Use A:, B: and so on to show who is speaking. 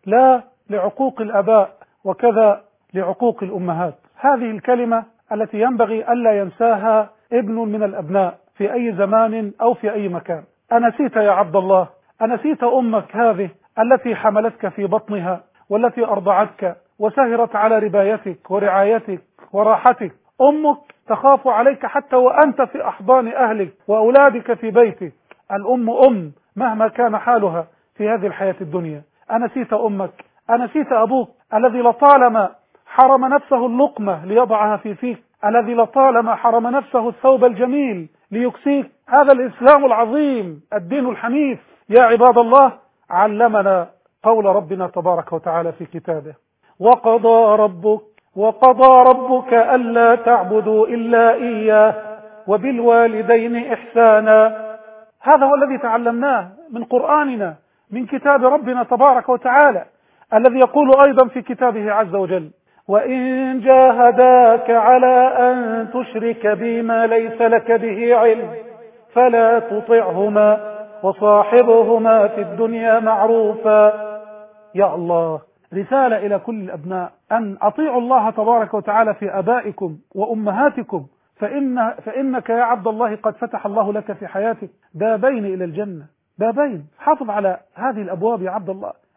A: لا لعقوق الآباء وكذا لعقوق الأمهات. هذه الكلمة التي ينبغي ألا ينساها ابن من الأبناء في أي زمان أو في أي مكان. أنسيت يا عبد الله، أنسيت أمك هذه التي حملتك في بطنها والتي أرضعتك وسهرت على ربايتك ورعايتك وراحتك؟ أمك تخاف عليك حتى وأنت في أحضان أهلك وأولادك في بيتك. الأم مهما كان حالها في هذه الحياة الدنيا. أنسيت أمك؟ أنسيت أبوك الذي لطالما حرم نفسه اللقمة ليضعها في فيك، الذي لطالما حرم نفسه الثوب الجميل ليكسيك؟ هذا الإسلام العظيم، الدين الحنيف يا عباد الله، علمنا قول ربنا تبارك وتعالى في كتابه: وقضى ربك ألا تعبدوا إلا إياه وبالوالدين إحسانا. هذا هو الذي تعلمناه من قرآننا، من كتاب ربنا تبارك وتعالى، الذي يقول أيضا في كتابه عز وجل: وإن جاهداك على أن تشرك بي ما ليس لك به علم فلا تطعهما وصاحبهما في الدنيا معروفا. يا الله، رسالة إلى كل الأبناء أن أطيعوا الله تبارك وتعالى في أبائكم وأمهاتكم، فإنك يا عبد الله قد فتح الله لك في حياتك بابين إلى الجنة، بابين. حافظ على هذه الأبواب يا عبد الله،